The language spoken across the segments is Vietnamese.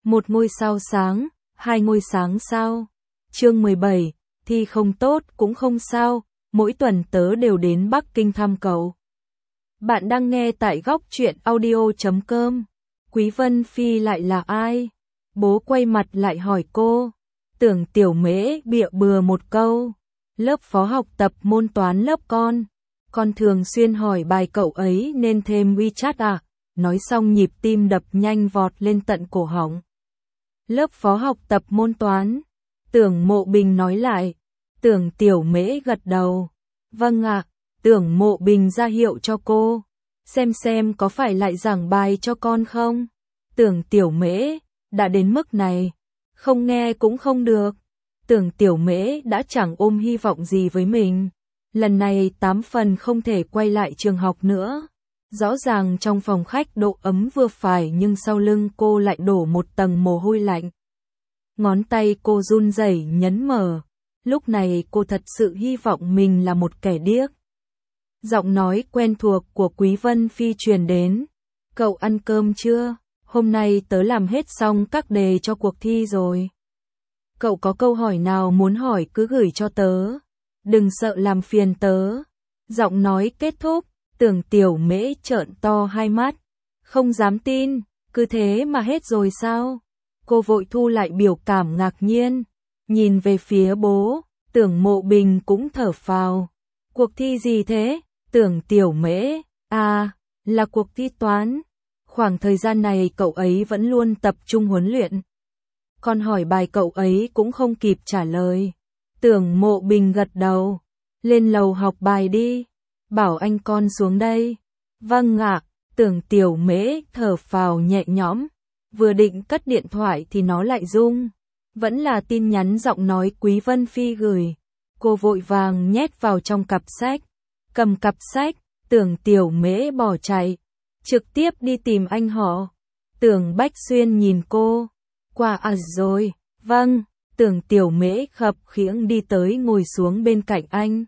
1 ngôi sao sáng, 2 ngôi sáng sao. Chương 17, thi không tốt cũng không sao, mỗi tuần tớ đều đến Bắc Kinh thăm cậu. Bạn đang nghe tại góc truyện audio.com. Quý Vân Phi lại là ai? Bố quay mặt lại hỏi cô. Tưởng Tiểu Mễ bịa bừa một câu. Lớp phó học tập môn toán lớp con thường xuyên hỏi bài cậu ấy nên thêm WeChat à? Nói xong nhịp tim đập nhanh vọt lên tận cổ họng. Lớp phó học tập môn toán. Tưởng Mộ Bình nói lại. Tưởng Tiểu Mễ gật đầu. Vâng ạ. Tưởng Mộ Bình ra hiệu cho cô. Xem có phải lại giảng bài cho con không? Tưởng Tiểu Mễ, đã đến mức này, không nghe cũng không được. Tưởng Tiểu Mễ đã chẳng ôm hy vọng gì với mình. Lần này 8 phần không thể quay lại trường học nữa. Rõ ràng trong phòng khách độ ấm vừa phải nhưng sau lưng cô lại đổ một tầng mồ hôi lạnh. Ngón tay cô run rẩy nhấn mở. Lúc này cô thật sự hy vọng mình là một kẻ điếc. Giọng nói quen thuộc của Quý Vân Phi truyền đến. Cậu ăn cơm chưa? Hôm nay tớ làm hết xong các đề cho cuộc thi rồi. Cậu có câu hỏi nào muốn hỏi cứ gửi cho tớ. Đừng sợ làm phiền tớ. Giọng nói kết thúc, Tưởng Tiểu Mễ trợn to hai mắt. Không dám tin, cứ thế mà hết rồi sao? Cô vội thu lại biểu cảm ngạc nhiên. Nhìn về phía bố, Tưởng Mộ Bình cũng thở phào. Cuộc thi gì thế? Tưởng Tiểu Mễ, à, là cuộc thi toán. Khoảng thời gian này cậu ấy vẫn luôn tập trung huấn luyện. Con hỏi bài cậu ấy cũng không kịp trả lời. Tưởng Mộ Bình gật đầu. Lên lầu học bài đi. Bảo anh con xuống đây. Vâng ạ. Tưởng Tiểu Mễ thở phào nhẹ nhõm. Vừa định cất điện thoại thì nó lại rung. Vẫn là tin nhắn giọng nói Quý Vân Phi gửi. Cô vội vàng nhét vào trong cặp sách. Cầm cặp sách, Tưởng Tiểu Mễ bỏ chạy. Trực tiếp đi tìm anh họ. Tưởng Bách Xuyên nhìn cô. Qua à rồi, vâng. Tưởng Tiểu Mễ khập khiễng đi tới ngồi xuống bên cạnh anh.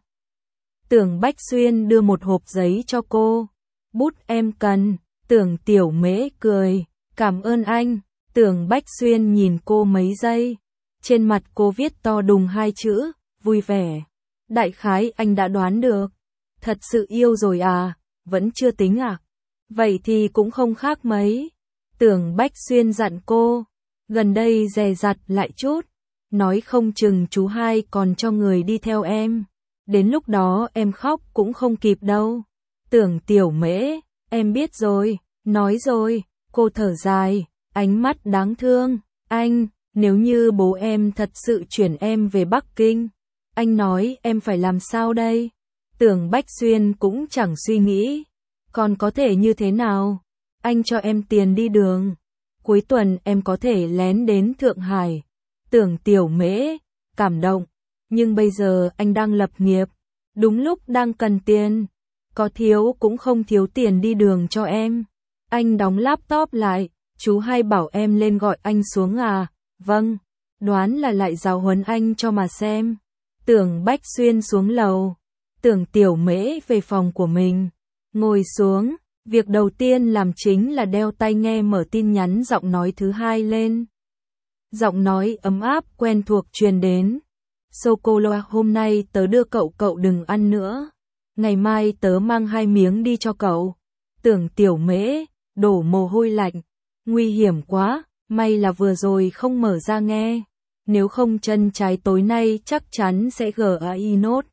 Tưởng Bách Xuyên đưa một hộp giấy cho cô. Bút em cần. Tưởng Tiểu Mễ cười. Cảm ơn anh. Tưởng Bách Xuyên nhìn cô mấy giây. Trên mặt cô viết to đùng 2 chữ, vui vẻ. Đại khái anh đã đoán được. Thật sự yêu rồi à? Vẫn chưa tính à? Vậy thì cũng không khác mấy. Tưởng Bách Xuyên dặn cô. Gần đây dè dặt lại chút. Nói không chừng chú hai còn cho người đi theo em. Đến lúc đó em khóc cũng không kịp đâu. Tưởng Tiểu Mễ, em biết rồi, nói rồi. Cô thở dài, ánh mắt đáng thương. Anh, nếu như bố em thật sự chuyển em về Bắc Kinh, anh nói em phải làm sao đây? Tưởng Bách Xuyên cũng chẳng suy nghĩ. Còn có thể như thế nào? Anh cho em tiền đi đường. Cuối tuần em có thể lén đến Thượng Hải. Tưởng Tiểu Mễ, cảm động. Nhưng bây giờ anh đang lập nghiệp. Đúng lúc đang cần tiền. Có thiếu cũng không thiếu tiền đi đường cho em. Anh đóng laptop lại. Chú hai bảo em lên gọi anh xuống à? Vâng. Đoán là lại giáo huấn anh cho mà xem. Tưởng Bách Xuyên xuống lầu. Tưởng Tiểu Mễ về phòng của mình. Ngồi xuống. Việc đầu tiên làm chính là đeo tai nghe mở tin nhắn giọng nói thứ hai lên. Giọng nói ấm áp quen thuộc truyền đến. Sô-cô-la hôm nay tớ đưa cậu đừng ăn nữa. Ngày mai tớ mang 2 miếng đi cho cậu. Tưởng Tiểu Mễ, đổ mồ hôi lạnh. Nguy hiểm quá, may là vừa rồi không mở ra nghe. Nếu không chân trái tối nay chắc chắn sẽ GAI nốt.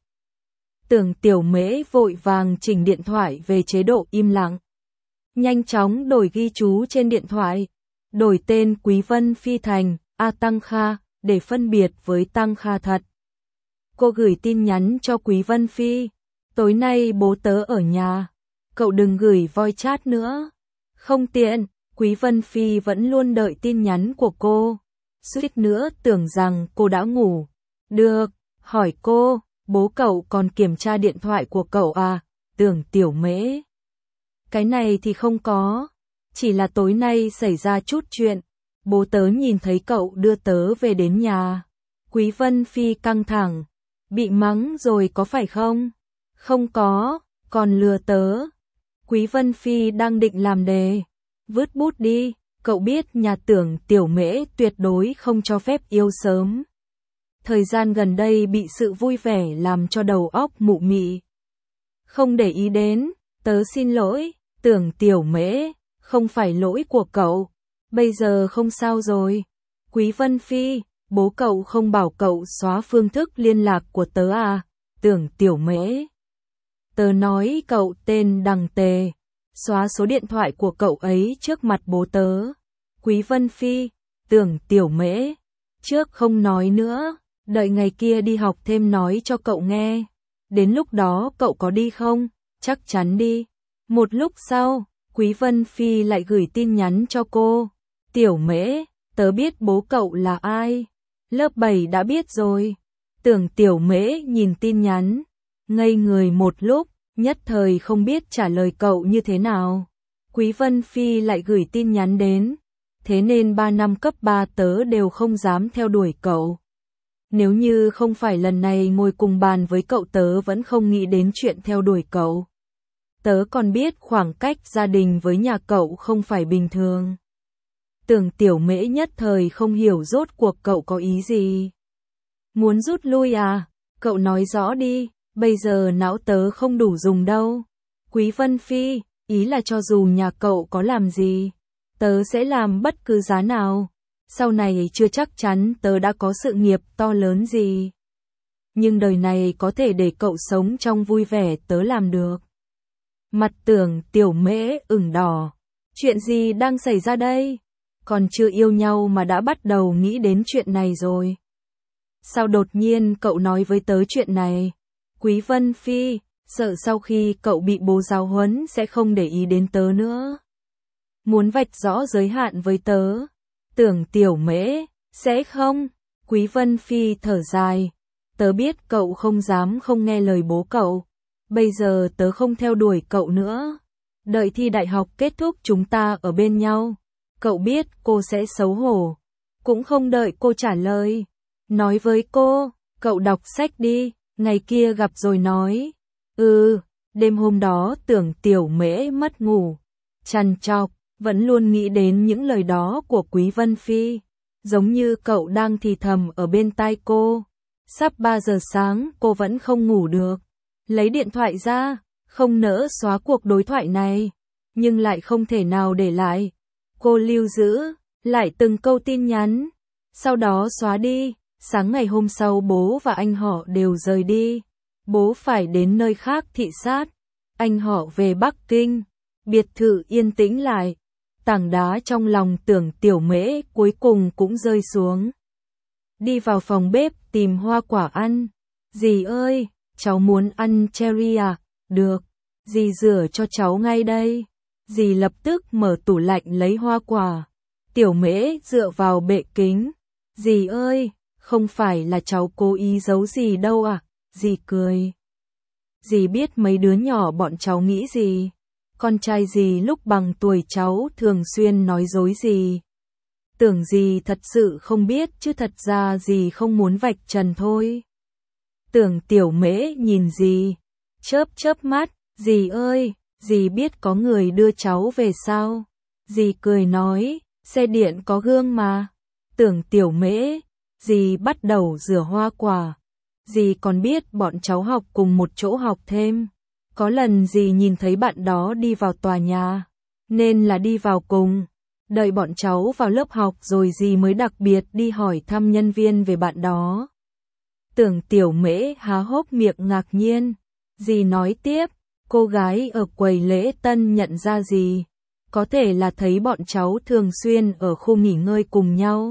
Tưởng Tiểu Mễ vội vàng chỉnh điện thoại về chế độ im lặng. Nhanh chóng đổi ghi chú trên điện thoại. Đổi tên Quý Vân Phi thành A Tăng Kha để phân biệt với Tăng Kha thật. Cô gửi tin nhắn cho Quý Vân Phi. Tối nay bố tớ ở nhà. Cậu đừng gửi voice chat nữa. Không tiện. Quý Vân Phi vẫn luôn đợi tin nhắn của cô. Suýt nữa tưởng rằng cô đã ngủ. Được. Hỏi cô. Bố cậu còn kiểm tra điện thoại của cậu à? Tưởng Tiểu Mễ. Cái này thì không có. Chỉ là tối nay xảy ra chút chuyện. Bố tớ nhìn thấy cậu đưa tớ về đến nhà. Quý Vân Phi căng thẳng. Bị mắng rồi có phải không? Không có, còn lừa tớ. Quý Vân Phi đang định làm đề. Vứt bút đi. cậu biết nhà Tưởng Tiểu Mễ tuyệt đối không cho phép yêu sớm. Thời gian gần đây bị sự vui vẻ làm cho đầu óc mụ mị. Không để ý đến, tớ xin lỗi, Tưởng Tiểu Mễ, không phải lỗi của cậu. Bây giờ không sao rồi. Quý Vân Phi, bố cậu không bảo cậu xóa phương thức liên lạc của tớ à? Tưởng Tiểu Mễ. Tớ nói cậu tên Đằng Tề. Xóa số điện thoại của cậu ấy trước mặt bố tớ. Quý Vân Phi, Tưởng Tiểu Mễ. Trước không nói nữa, đợi ngày kia đi học thêm nói cho cậu nghe. Đến lúc đó cậu có đi không? Chắc chắn đi. Một lúc sau, Quý Vân Phi lại gửi tin nhắn cho cô. Tiểu Mễ, tớ biết bố cậu là ai. Lớp 7 đã biết rồi. Tưởng Tiểu Mễ nhìn tin nhắn, ngây người một lúc, nhất thời không biết trả lời cậu như thế nào. Quý Vân Phi lại gửi tin nhắn đến. Thế nên 3 năm cấp 3 tớ đều không dám theo đuổi cậu. Nếu như không phải lần này ngồi cùng bàn với cậu tớ vẫn không nghĩ đến chuyện theo đuổi cậu. Tớ còn biết khoảng cách gia đình với nhà cậu không phải bình thường. Tưởng Tiểu Mễ nhất thời không hiểu rốt cuộc cậu có ý gì. Muốn rút lui à? Cậu nói rõ đi, bây giờ não tớ không đủ dùng đâu. Quý Vân Phi, ý là cho dù nhà cậu có làm gì, tớ sẽ làm bất cứ giá nào. Sau này chưa chắc chắn tớ đã có sự nghiệp to lớn gì. Nhưng đời này có thể để cậu sống trong vui vẻ tớ làm được. Mặt Tưởng Tiểu Mễ ửng đỏ. Chuyện gì đang xảy ra đây? Còn chưa yêu nhau mà đã bắt đầu nghĩ đến chuyện này rồi. Sao đột nhiên cậu nói với tớ chuyện này? Quý Vân Phi, sợ sau khi cậu bị bố giáo huấn sẽ không để ý đến tớ nữa. Muốn vạch rõ giới hạn với tớ. Tưởng Tiểu Mễ, sẽ không? Quý Vân Phi thở dài. Tớ biết cậu không dám không nghe lời bố cậu. Bây giờ tớ không theo đuổi cậu nữa. Đợi thi đại học kết thúc chúng ta ở bên nhau. Cậu biết cô sẽ xấu hổ. Cũng không đợi cô trả lời. Nói với cô, cậu đọc sách đi, ngày kia gặp rồi nói. Đêm hôm đó Tưởng Tiểu Mễ mất ngủ. Trằn trọc, vẫn luôn nghĩ đến những lời đó của Quý Vân Phi. Giống như cậu đang thì thầm ở bên tai cô. Sắp 3 giờ sáng cô vẫn không ngủ được. Lấy điện thoại ra, không nỡ xóa cuộc đối thoại này. Nhưng lại không thể nào để lại. Cô lưu giữ, lại từng câu tin nhắn. Sau đó xóa đi. Sáng ngày hôm sau bố và anh họ đều rời đi. Bố phải đến nơi khác thị sát. Anh họ về Bắc Kinh. Biệt thự yên tĩnh lại. Tảng đá trong lòng Tưởng Tiểu Mễ cuối cùng cũng rơi xuống. Đi vào phòng bếp tìm hoa quả ăn. Dì ơi, cháu muốn ăn cherry à? Được. Dì rửa cho cháu ngay đây. Dì lập tức mở tủ lạnh lấy hoa quả. Tiểu Mễ dựa vào bệ kính. Dì ơi, không phải là cháu cố ý giấu gì đâu à? Dì cười. Dì biết mấy đứa nhỏ bọn cháu nghĩ gì. Con trai dì lúc bằng tuổi cháu thường xuyên nói dối dì. Tưởng dì thật sự không biết chứ thật ra dì không muốn vạch trần thôi. Tưởng Tiểu Mễ nhìn dì. Chớp mắt. Dì ơi, dì biết có người đưa cháu về sao? Dì cười nói, xe điện có gương mà. Tưởng Tiểu Mễ. Dì bắt đầu rửa hoa quả. Dì còn biết bọn cháu học cùng một chỗ học thêm. Có lần dì nhìn thấy bạn đó đi vào tòa nhà, nên là đi vào cùng. Đợi bọn cháu vào lớp học rồi dì mới đặc biệt đi hỏi thăm nhân viên về bạn đó. Tưởng Tiểu Mễ há hốc miệng ngạc nhiên. Dì nói tiếp, cô gái ở quầy lễ tân nhận ra dì. Có thể là thấy bọn cháu thường xuyên ở khu nghỉ ngơi cùng nhau.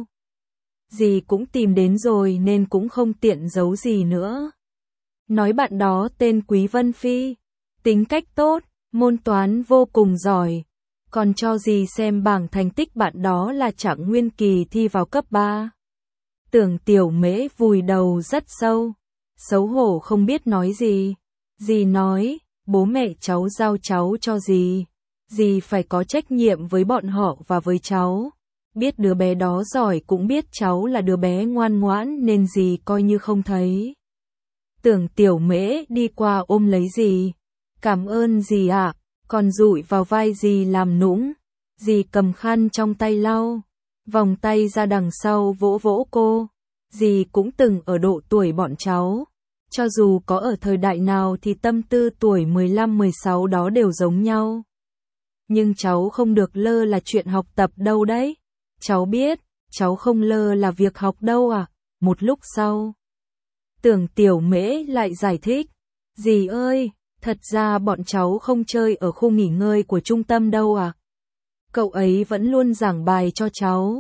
Dì cũng tìm đến rồi nên cũng không tiện giấu gì nữa. Nói bạn đó tên Quý Vân Phi, tính cách tốt, môn toán vô cùng giỏi. Còn cho dì xem bảng thành tích bạn đó là Trạng Nguyên Kỳ thi vào cấp 3. Tưởng Tiểu Mễ vùi đầu rất sâu, xấu hổ không biết nói gì. Dì nói, bố mẹ cháu giao cháu cho dì. Dì phải có trách nhiệm với bọn họ và với cháu. Biết đứa bé đó giỏi cũng biết cháu là đứa bé ngoan ngoãn nên dì coi như không thấy. Tưởng Tiểu Mễ đi qua ôm lấy dì. Cảm ơn dì ạ, còn dụi vào vai dì làm nũng. Dì cầm khăn trong tay lau, vòng tay ra đằng sau vỗ vỗ cô. Dì cũng từng ở độ tuổi bọn cháu. Cho dù có ở thời đại nào thì tâm tư tuổi 15-16 đó đều giống nhau. Nhưng cháu không được lơ là chuyện học tập đâu đấy. Cháu biết, cháu không lơ là việc học đâu à. Một lúc sau, Tưởng Tiểu Mễ lại giải thích. Dì ơi, thật ra bọn cháu không chơi ở khu nghỉ ngơi của trung tâm đâu à. Cậu ấy vẫn luôn giảng bài cho cháu.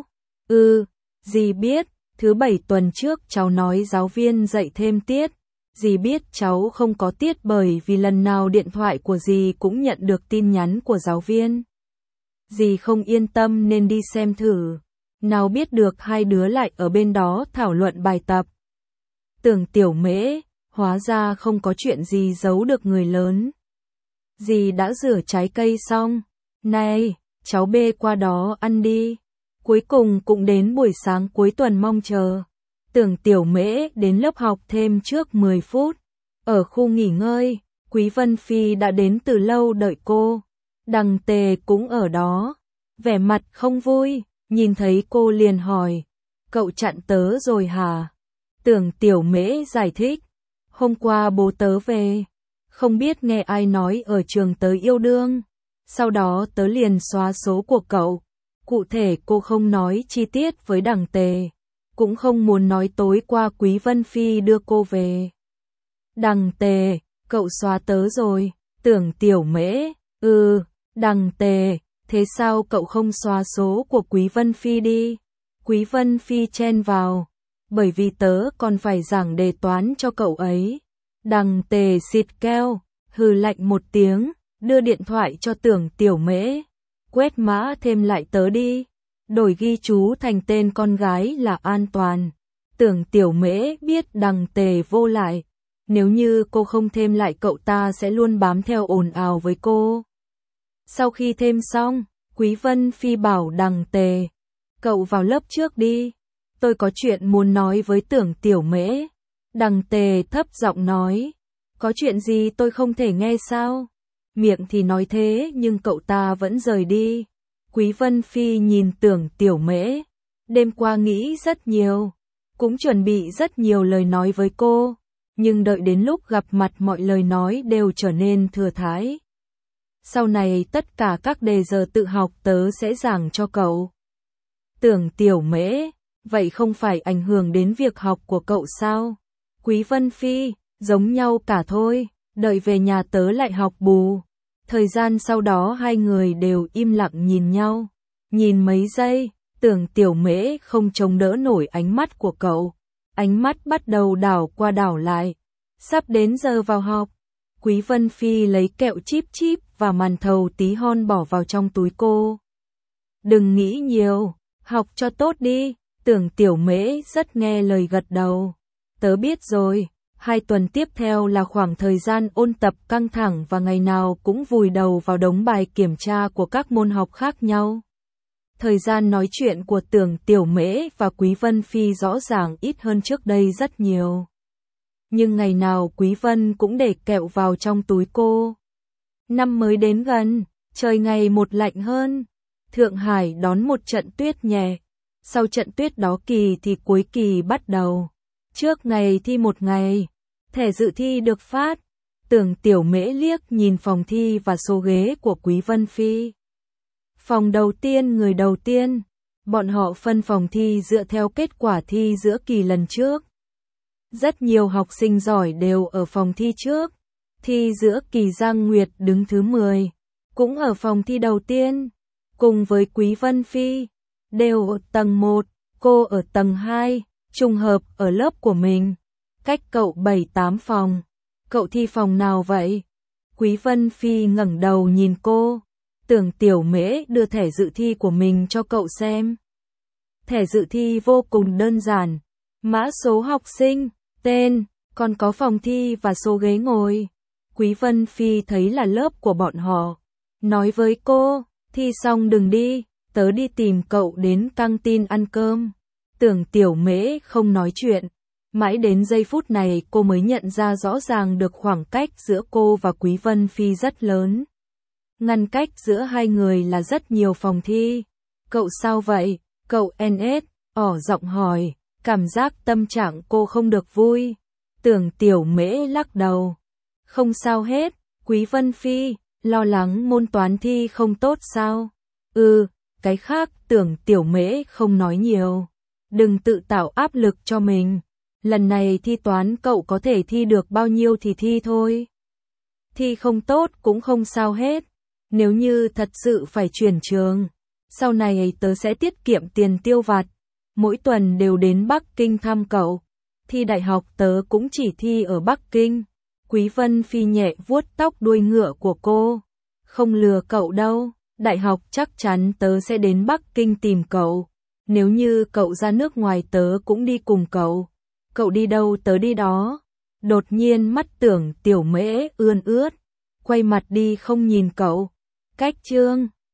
Dì biết, thứ 7 tuần trước cháu nói giáo viên dạy thêm tiết. Dì biết cháu không có tiết bởi vì lần nào điện thoại của dì cũng nhận được tin nhắn của giáo viên. Dì không yên tâm nên đi xem thử. Nào biết được hai đứa lại ở bên đó thảo luận bài tập. Tưởng Tiểu Mễ, hóa ra không có chuyện gì giấu được người lớn. Dì đã rửa trái cây xong. Này, cháu bê qua đó ăn đi. Cuối cùng cũng đến buổi sáng cuối tuần mong chờ. Tưởng Tiểu Mễ đến lớp học thêm trước 10 phút. Ở khu nghỉ ngơi, Quý Vân Phi đã đến từ lâu đợi cô. Đằng Tề cũng ở đó. Vẻ mặt không vui, nhìn thấy cô liền hỏi. Cậu chặn tớ rồi hả? Tưởng Tiểu Mễ giải thích. Hôm qua bố tớ về. Không biết nghe ai nói ở trường tớ yêu đương. Sau đó tớ liền xóa số của cậu. Cụ thể cô không nói chi tiết với Đằng Tề. Cũng không muốn nói tối qua Quý Vân Phi đưa cô về. Đằng Tề, cậu xóa tớ rồi. Tưởng Tiểu Mễ, Đằng Tề, thế sao cậu không xóa số của Quý Vân Phi đi? Quý Vân Phi chen vào. Bởi vì tớ còn phải giảng đề toán cho cậu ấy. Đằng Tề xịt keo, hừ lạnh một tiếng, đưa điện thoại cho Tưởng Tiểu Mễ. Quét mã thêm lại tớ đi. Đổi ghi chú thành tên con gái là An Toàn. Tưởng Tiểu Mễ biết Đằng Tề vô lại. Nếu như cô không thêm lại cậu ta sẽ luôn bám theo ồn ào với cô. Sau khi thêm xong, Quý Vân Phi bảo Đằng Tề. Cậu vào lớp trước đi. Tôi có chuyện muốn nói với Tưởng Tiểu Mễ. Đằng Tề thấp giọng nói. Có chuyện gì tôi không thể nghe sao? Miệng thì nói thế nhưng cậu ta vẫn rời đi. Quý Vân Phi nhìn Tưởng Tiểu Mễ. Đêm qua nghĩ rất nhiều. Cũng chuẩn bị rất nhiều lời nói với cô. Nhưng đợi đến lúc gặp mặt mọi lời nói đều trở nên thừa thãi. Sau này tất cả các đề giờ tự học tớ sẽ giảng cho cậu. Tưởng Tiểu Mễ, vậy không phải ảnh hưởng đến việc học của cậu sao? Quý Vân Phi, giống nhau cả thôi, đợi về nhà tớ lại học bù. Thời gian sau đó hai người đều im lặng nhìn nhau. Nhìn mấy giây, Tưởng Tiểu Mễ không chống đỡ nổi ánh mắt của cậu. Ánh mắt bắt đầu đảo qua đảo lại. Sắp đến giờ vào học. Quý Vân Phi lấy kẹo chip chip và màn thầu tí hon bỏ vào trong túi cô. Đừng nghĩ nhiều, học cho tốt đi. Tưởng Tiểu Mễ rất nghe lời gật đầu. Tớ biết rồi. 2 tuần tiếp theo là khoảng thời gian ôn tập căng thẳng và ngày nào cũng vùi đầu vào đống bài kiểm tra của các môn học khác nhau. Thời gian nói chuyện của Tưởng Tiểu Mễ và Quý Vân Phi rõ ràng ít hơn trước đây rất nhiều. Nhưng ngày nào Quý Vân cũng để kẹo vào trong túi cô. Năm mới đến gần, trời ngày một lạnh hơn. Thượng Hải đón một trận tuyết nhẹ. Sau trận tuyết đó kỳ thì cuối kỳ bắt đầu. Trước ngày thi một ngày, thẻ dự thi được phát. Tưởng Tiểu Mễ liếc nhìn phòng thi và số ghế của Quý Vân Phi. Phòng đầu tiên người đầu tiên. Bọn họ phân phòng thi dựa theo kết quả thi giữa kỳ lần trước. Rất nhiều học sinh giỏi đều ở phòng thi trước. Thi giữa kỳ Giang Nguyệt đứng thứ 10. Cũng ở phòng thi đầu tiên. Cùng với Quý Vân Phi. Đều ở tầng 1. Cô ở tầng 2. Trùng hợp ở lớp của mình. Cách cậu 7-8 phòng. Cậu thi phòng nào vậy? Quý Vân Phi ngẩng đầu nhìn cô. Tưởng Tiểu Mễ đưa thẻ dự thi của mình cho cậu xem. Thẻ dự thi vô cùng đơn giản. Mã số học sinh, tên, còn có phòng thi và số ghế ngồi. Quý Vân Phi thấy là lớp của bọn họ. Nói với cô, thi xong đừng đi, tớ đi tìm cậu đến căng tin ăn cơm. Tưởng Tiểu Mễ không nói chuyện. Mãi đến giây phút này cô mới nhận ra rõ ràng được khoảng cách giữa cô và Quý Vân Phi rất lớn. Ngăn cách giữa hai người là rất nhiều phòng thi. Cậu sao vậy? Cậu NS, giọng hỏi, cảm giác tâm trạng cô không được vui. Tưởng Tiểu Mễ lắc đầu. Không sao hết, Quý Vân Phi, lo lắng môn toán thi không tốt sao? Cái khác Tưởng Tiểu Mễ không nói nhiều. Đừng tự tạo áp lực cho mình. Lần này thi toán cậu có thể thi được bao nhiêu thì thi thôi. Thi không tốt cũng không sao hết. Nếu như thật sự phải chuyển trường, sau này tớ sẽ tiết kiệm tiền tiêu vặt. Mỗi tuần đều đến Bắc Kinh thăm cậu. Thi đại học tớ cũng chỉ thi ở Bắc Kinh. Quý Vân Phi nhẹ vuốt tóc đuôi ngựa của cô. Không lừa cậu đâu, đại học chắc chắn tớ sẽ đến Bắc Kinh tìm cậu. Nếu như cậu ra nước ngoài tớ cũng đi cùng cậu. Cậu đi đâu tớ đi đó. Đột nhiên mắt Tưởng Tiểu Mễ ươn ướt, quay mặt đi không nhìn cậu. Cách chương